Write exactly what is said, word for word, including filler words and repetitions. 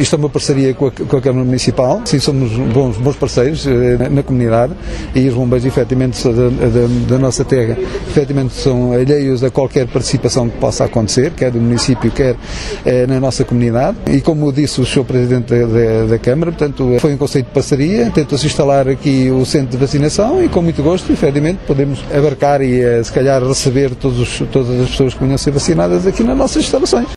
isto é uma parceria com a, com a Câmara Municipal, sim, somos bons, bons parceiros na, na comunidade e os bombeiros, efetivamente, da, da, da nossa terra, efetivamente são alheios a qualquer participação que possa acontecer, quer do município, quer eh, na nossa comunidade. E como disse o senhor Presidente da, da, da Câmara, portanto, foi um conceito de parceria, tentou-se instalar aqui o centro de vacinação e com muito gosto, efetivamente, podemos abarcar e, se calhar, receber todos, todas as pessoas que venham a ser vacinadas aqui nas nossas instalações.